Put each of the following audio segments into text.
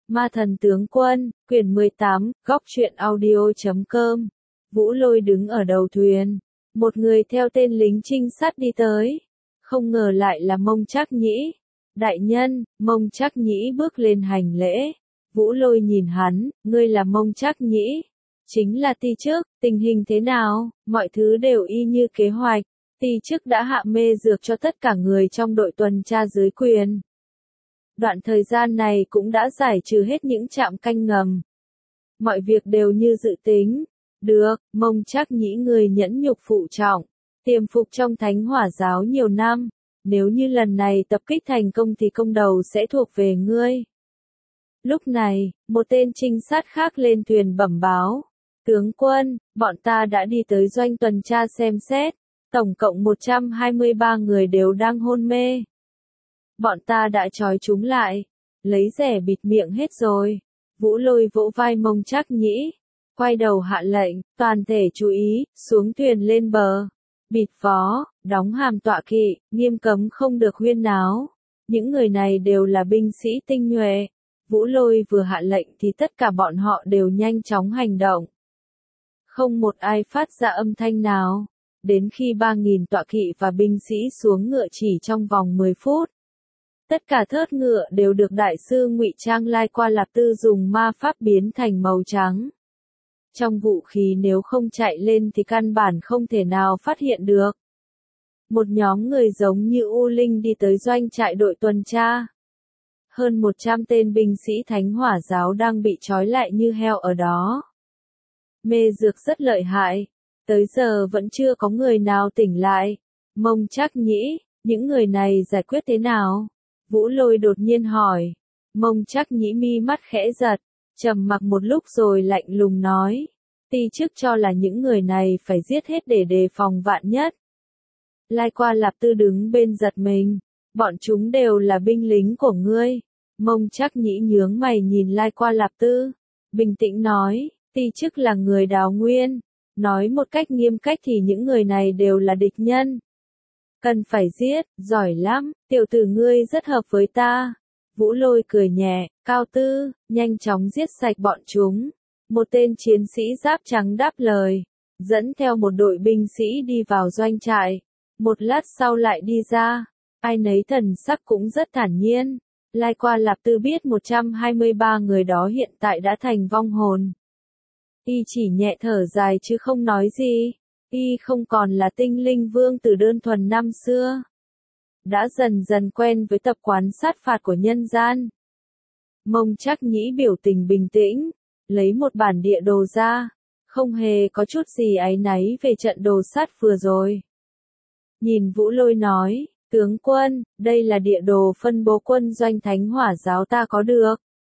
Ma thần tướng quân, quyển 18, góc truyện audio.com. Vũ Lôi đứng ở đầu thuyền. Một người theo tên lính trinh sát đi tới. Không ngờ lại là Mông Trác Nhĩ. Đại nhân, Mông Trác Nhĩ bước lên hành lễ. Vũ Lôi nhìn hắn, ngươi là Mông Trác Nhĩ. Chính là Ti Chức, tình hình thế nào? Mọi thứ đều y như kế hoạch. Ti Chức đã hạ mê dược cho tất cả người trong đội tuần tra dưới quyền. Đoạn thời gian này cũng đã giải trừ hết những trạm canh ngầm. Mọi việc đều như dự tính. Được, Mông Trác Nhĩ người nhẫn nhục phụ trọng, tiềm phục trong Thánh Hỏa giáo nhiều năm. Nếu như lần này tập kích thành công thì công đầu sẽ thuộc về ngươi. Lúc này, một tên trinh sát khác lên thuyền bẩm báo. Tướng quân, bọn ta đã đi tới doanh tuần tra xem xét. Tổng cộng 123 người đều đang hôn mê. Bọn ta đã trói chúng lại, lấy rẻ bịt miệng hết rồi. Vũ Lôi vỗ vai Mông Trác Nhĩ, quay đầu hạ lệnh, toàn thể chú ý, xuống thuyền lên bờ. Bịt vó, đóng hàm tọa kỵ, nghiêm cấm không được huyên náo. Những người này đều là binh sĩ tinh nhuệ. Vũ Lôi vừa hạ lệnh thì tất cả bọn họ đều nhanh chóng hành động. Không một ai phát ra âm thanh nào. Đến khi 3.000 tọa kỵ và binh sĩ xuống ngựa chỉ trong vòng 10 phút. Tất cả thớt ngựa đều được đại sư ngụy trang Lai Qua Lạp Tư dùng ma pháp biến thành màu trắng. Trong vũ khí nếu không chạy lên thì căn bản không thể nào phát hiện được. Một nhóm người giống như U Linh đi tới doanh trại đội tuần tra. Hơn 100 tên binh sĩ Thánh Hỏa giáo đang bị trói lại như heo ở đó. Mê dược rất lợi hại. Tới giờ vẫn chưa có người nào tỉnh lại. Mông Trác Nhĩ, những người này giải quyết thế nào? Vũ Lôi đột nhiên hỏi. Mông Trác Nhĩ mi mắt khẽ giật, trầm mặc một lúc rồi lạnh lùng nói. Ti Chức cho là những người này phải giết hết để đề phòng vạn nhất. Lai Qua Lạp Tư đứng bên giật mình. Bọn chúng đều là binh lính của ngươi. Mông Trác Nhĩ nhướng mày nhìn Lai Qua Lạp Tư. Bình tĩnh nói, Ti Chức là người Đào Nguyên. Nói một cách nghiêm cách thì những người này đều là địch nhân. Cần phải giết, giỏi lắm, tiểu tử ngươi rất hợp với ta. Vũ Lôi cười nhẹ, Cao Tư, nhanh chóng giết sạch bọn chúng. Một tên chiến sĩ giáp trắng đáp lời, dẫn theo một đội binh sĩ đi vào doanh trại. Một lát sau lại đi ra, ai nấy thần sắc cũng rất thản nhiên. Lai Qua Lạp Tư biết 123 người đó hiện tại đã thành vong hồn. Y chỉ nhẹ thở dài chứ không nói gì. Y không còn là tinh linh vương tử đơn thuần năm xưa. Đã dần dần quen với tập quán sát phạt của nhân gian. Mông Trác Nhĩ biểu tình bình tĩnh, lấy một bản địa đồ ra, không hề có chút gì áy náy về trận đồ sát vừa rồi. Nhìn Vũ Lôi nói, tướng quân, đây là địa đồ phân bố quân doanh Thánh Hỏa giáo ta có được.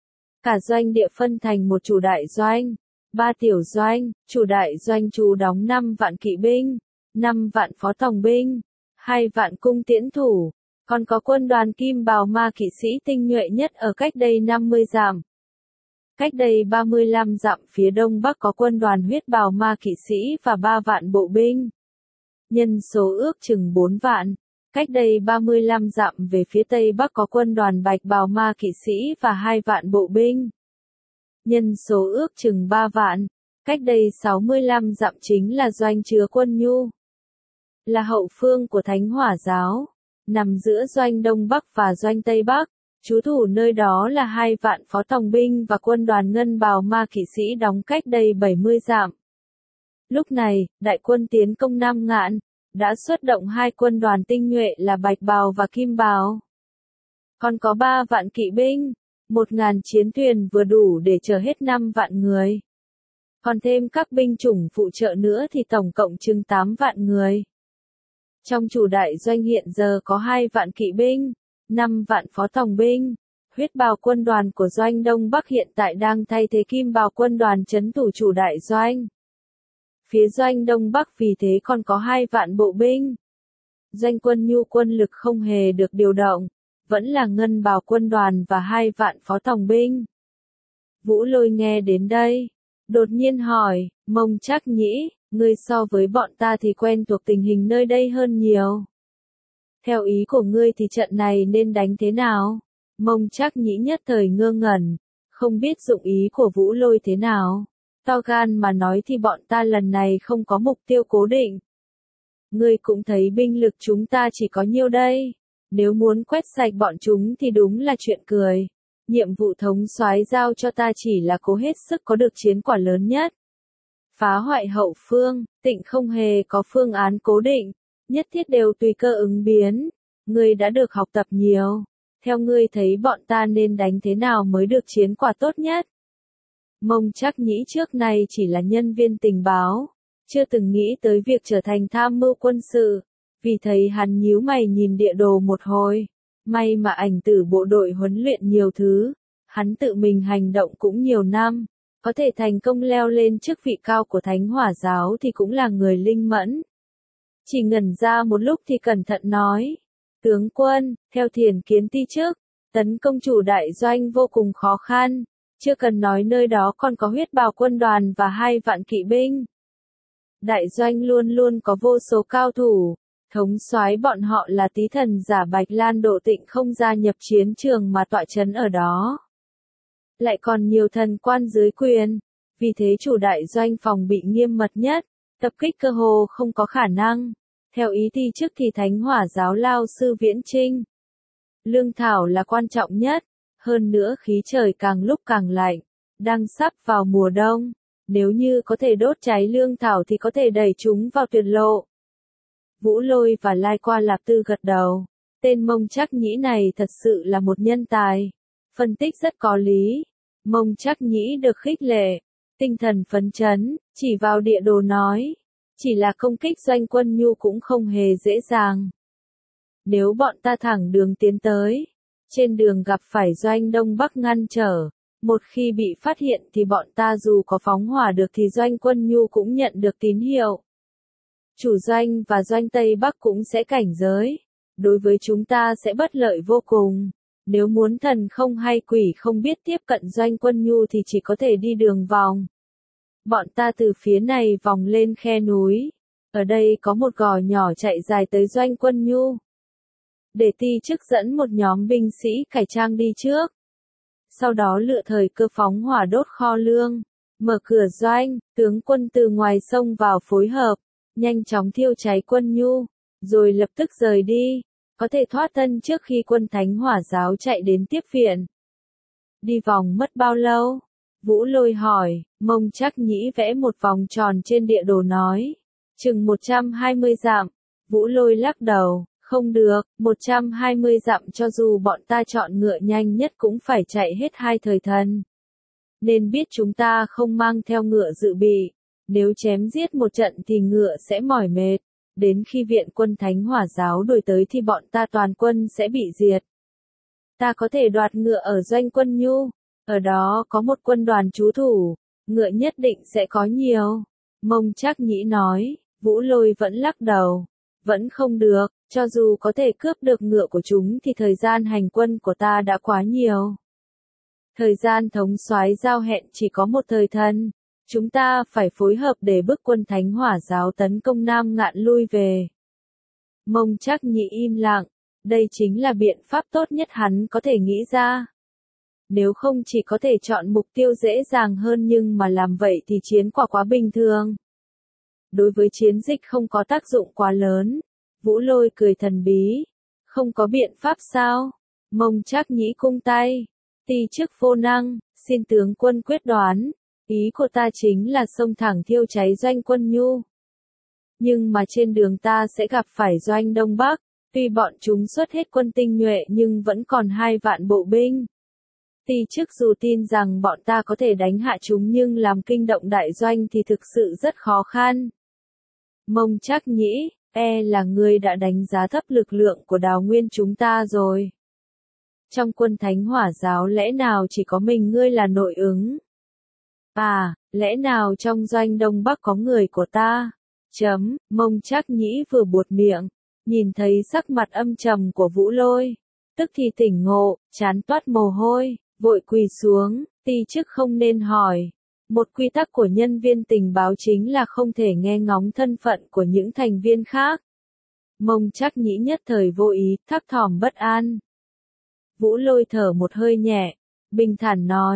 Cả doanh địa phân thành một chủ đại doanh. 3 tiểu doanh, chủ đại doanh trú đóng 5 vạn kỵ binh, 5 vạn phó tòng binh, 2 vạn cung tiễn thủ, còn có quân đoàn Kim Bào Ma kỵ sĩ tinh nhuệ nhất ở cách đây 50 dặm. Cách đây 35 dặm phía đông bắc có quân đoàn Huyết Bào Ma kỵ sĩ và 3 vạn bộ binh. Nhân số ước chừng 4 vạn. Cách đây 35 dặm về phía tây bắc có quân đoàn Bạch Bào Ma kỵ sĩ và 2 vạn bộ binh. Nhân số ước chừng 3 vạn, cách đây 65 dặm chính là doanh chứa quân nhu. Là hậu phương của Thánh Hỏa giáo, nằm giữa doanh Đông Bắc và doanh Tây Bắc, trú thủ nơi đó là 2 vạn phó tòng binh và quân đoàn Ngân Bào Ma kỵ sĩ đóng cách đây 70 dặm. Lúc này, đại quân tiến công Nam Ngạn, đã xuất động 2 quân đoàn tinh nhuệ là Bạch Bào và Kim Bào. Còn có 3 vạn kỵ binh. 1.000 chiến thuyền vừa đủ để chở hết 5 vạn người. Còn thêm các binh chủng phụ trợ nữa thì tổng cộng chừng 8 vạn người. Trong chủ đại doanh hiện giờ có 2 vạn kỵ binh, 5 vạn phó tòng binh. Huyết Bào quân đoàn của doanh Đông Bắc hiện tại đang thay thế Kim Bào quân đoàn trấn thủ chủ đại doanh. Phía doanh Đông Bắc vì thế còn có 2 vạn bộ binh. Doanh quân nhu quân lực không hề được điều động. Vẫn là Ngân Bào quân đoàn và 2 vạn phó tòng binh. Vũ Lôi nghe đến đây, đột nhiên hỏi, Mông Trác Nhĩ, ngươi so với bọn ta thì quen thuộc tình hình nơi đây hơn nhiều. Theo ý của ngươi thì trận này nên đánh thế nào? Mông Trác Nhĩ nhất thời ngơ ngẩn, Không biết dụng ý của Vũ Lôi thế nào. To gan mà nói thì bọn ta lần này không có mục tiêu cố định. Ngươi cũng thấy binh lực chúng ta chỉ có nhiêu đây. Nếu muốn quét sạch bọn chúng thì đúng là chuyện cười. Nhiệm vụ thống soái giao cho ta chỉ là cố hết sức có được chiến quả lớn nhất. Phá hoại hậu phương, Tịnh không hề có phương án cố định, nhất thiết đều tùy cơ ứng biến. Ngươi đã được học tập nhiều. Theo ngươi thấy bọn ta nên đánh thế nào mới được chiến quả tốt nhất? Mông Trắc Nhĩ trước nay chỉ là nhân viên tình báo, chưa từng nghĩ tới việc trở thành tham mưu quân sự, vì thấy hắn nhíu mày nhìn địa đồ một hồi. May mà ảnh tử bộ đội huấn luyện nhiều thứ, hắn tự mình hành động cũng nhiều năm, có thể thành công leo lên chức vị cao của Thánh Hỏa giáo thì cũng là người linh mẫn. Chỉ ngẩn ra một lúc thì cẩn thận nói, tướng quân, theo thiền kiến ti trước, tấn công chủ đại doanh vô cùng khó khăn, chưa cần nói nơi đó còn có huyết bào quân đoàn và 2 vạn kỵ binh. Đại doanh luôn luôn có vô số cao thủ, thống soái bọn họ là Tý thần giả Bạch Lan Độ Tịnh không gia nhập chiến trường mà tọa trấn ở đó. Lại còn nhiều thần quan dưới quyền, vì thế chủ đại doanh phòng bị nghiêm mật nhất, tập kích cơ hồ không có khả năng. Theo ý ti trước thì Thánh Hỏa giáo lao sư viễn chinh. Lương thảo là quan trọng nhất, hơn nữa khí trời càng lúc càng lạnh, đang sắp vào mùa đông, nếu như có thể đốt cháy lương thảo thì có thể đẩy chúng vào tuyệt lộ. Vũ Lôi và Lai Qua Lạp Tư gật đầu, tên Mông Trắc Nhĩ này thật sự là một nhân tài, phân tích rất có lý. Mông Trắc Nhĩ được khích lệ, tinh thần phấn chấn, chỉ vào địa đồ nói, chỉ là công kích doanh quân Nhu cũng không hề dễ dàng. Nếu bọn ta thẳng đường tiến tới, trên đường gặp phải doanh Đông Bắc ngăn trở, một khi bị phát hiện thì bọn ta dù có phóng hỏa được thì doanh quân Nhu cũng nhận được tín hiệu. Chủ doanh và doanh Tây Bắc cũng sẽ cảnh giới, đối với chúng ta sẽ bất lợi vô cùng. Nếu muốn thần không hay quỷ không biết tiếp cận doanh quân Nhu thì chỉ có thể đi đường vòng. Bọn ta từ phía này vòng lên khe núi. Ở đây có một gò nhỏ chạy dài tới doanh quân Nhu. Để ti chức dẫn một nhóm binh sĩ cải trang đi trước. Sau đó lựa thời cơ phóng hỏa đốt kho lương. Mở cửa doanh, tướng quân từ ngoài sông vào phối hợp. Nhanh chóng thiêu cháy quân Nhu. Rồi lập tức rời đi. Có thể thoát thân trước khi quân Thánh Hỏa giáo chạy đến tiếp viện. Đi vòng mất bao lâu? Vũ Lôi hỏi. Mông Trắc Nhĩ vẽ một vòng tròn trên địa đồ nói. Chừng 120 dặm. Vũ Lôi lắc đầu. Không được, 120 dặm cho dù bọn ta chọn ngựa nhanh nhất cũng phải chạy hết 2 thời thần. Nên biết chúng ta không mang theo ngựa dự bị. Nếu chém giết một trận thì ngựa sẽ mỏi mệt. Đến khi viện quân Thánh Hỏa giáo đuổi tới thì bọn ta toàn quân sẽ bị diệt. Ta có thể đoạt ngựa ở doanh quân Nhu. Ở đó có một quân đoàn trú thủ. Ngựa nhất định sẽ có nhiều. Mông Trắc Nhĩ nói. Vũ Lôi vẫn lắc đầu. Vẫn không được. Cho dù có thể cướp được ngựa của chúng thì thời gian hành quân của ta đã quá nhiều. Thời gian thống soái giao hẹn chỉ có một thời thần. Chúng ta phải phối hợp để bức quân Thánh Hỏa giáo tấn công Nam Ngạn lui về. Mông Trắc Nhĩ im lặng. Đây chính là biện pháp tốt nhất hắn có thể nghĩ ra. Nếu không chỉ có thể chọn mục tiêu dễ dàng hơn nhưng mà làm vậy thì chiến quả quá bình thường. Đối với chiến dịch không có tác dụng quá lớn. Vũ Lôi cười thần bí. Không có biện pháp sao? Mông Trắc Nhĩ cung tay. Ti chức vô năng, xin tướng quân quyết đoán. Ý của ta chính là xông thẳng thiêu cháy doanh quân Nhu. Nhưng mà trên đường ta sẽ gặp phải doanh Đông Bắc. Tuy bọn chúng xuất hết quân tinh nhuệ nhưng vẫn còn 2 vạn bộ binh. Ti chức dù tin rằng bọn ta có thể đánh hạ chúng nhưng làm kinh động đại doanh thì thực sự rất khó khăn. Mông Trắc Nhĩ, là ngươi đã đánh giá thấp lực lượng của Đào Nguyên chúng ta rồi. Trong quân Thánh Hỏa giáo lẽ nào chỉ có mình ngươi là nội ứng? Lẽ nào trong doanh Đông Bắc có người của ta? Mông Trắc Nhĩ vừa buột miệng, nhìn thấy sắc mặt âm trầm của Vũ Lôi. Tức thì tỉnh ngộ, trán toát mồ hôi, vội quỳ xuống, ti chức không nên hỏi. Một quy tắc của nhân viên tình báo chính là không thể nghe ngóng thân phận của những thành viên khác. Mông Trắc Nhĩ nhất thời vô ý, thấp thỏm bất an. Vũ Lôi thở một hơi nhẹ, bình thản nói,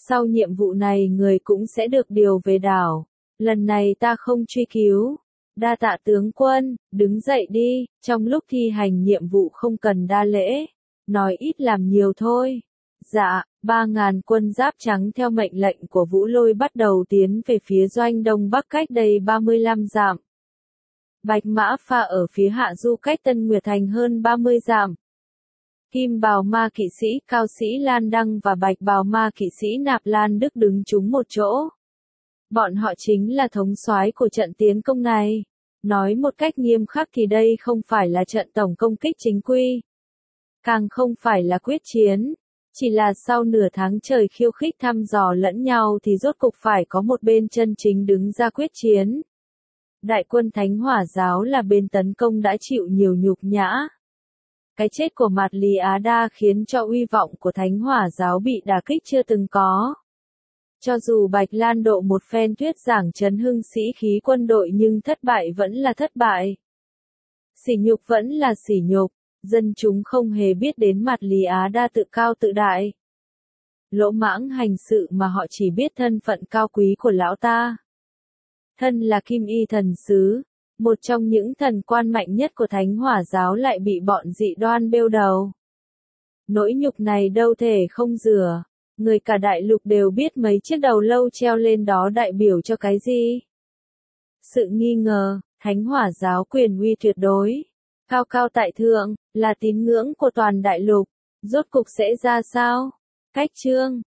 Sau nhiệm vụ này người cũng sẽ được điều về đảo. Lần này ta không truy cứu. Đa tạ tướng quân, đứng dậy đi, trong lúc thi hành nhiệm vụ không cần đa lễ. Nói ít làm nhiều thôi. Dạ, 3.000 quân giáp trắng theo mệnh lệnh của Vũ Lôi bắt đầu tiến về phía doanh đông bắc cách đây 35 dặm. Bạch Mã Pha ở phía hạ du cách Tân Nguyệt Thành hơn 30 dặm. Kim bào ma kỵ sĩ Cao Sĩ Lan Đăng và bạch bào ma kỵ sĩ Nạp Lan Đức đứng chung một chỗ. Bọn họ chính là thống soái của trận tiến công này. Nói một cách nghiêm khắc thì đây không phải là trận tổng công kích chính quy. Càng không phải là quyết chiến. Chỉ là sau nửa tháng trời khiêu khích thăm dò lẫn nhau thì rốt cục phải có một bên chân chính đứng ra quyết chiến. Đại quân Thánh Hỏa giáo là bên tấn công đã chịu nhiều nhục nhã. Cái chết của Mạt Lý Á Đa khiến cho uy vọng của Thánh Hỏa giáo bị đả kích chưa từng có. Cho dù Bạch Lan Độ một phen thuyết giảng trấn hưng sĩ khí quân đội nhưng thất bại vẫn là thất bại. Sỉ nhục vẫn là sỉ nhục, dân chúng không hề biết đến Mạt Lý Á Đa tự cao tự đại. Lỗ mãng hành sự mà họ chỉ biết thân phận cao quý của lão ta. Thân là Kim Y thần sứ, một trong những thần quan mạnh nhất của Thánh Hỏa giáo lại bị bọn dị đoan bêu đầu. Nỗi nhục này đâu thể không rửa. Người cả đại lục đều biết mấy chiếc đầu lâu treo lên đó đại biểu cho cái gì. Sự nghi ngờ, Thánh Hỏa giáo quyền uy tuyệt đối, cao cao tại thượng, là tín ngưỡng của toàn đại lục. Rốt cục sẽ ra sao? Cách chương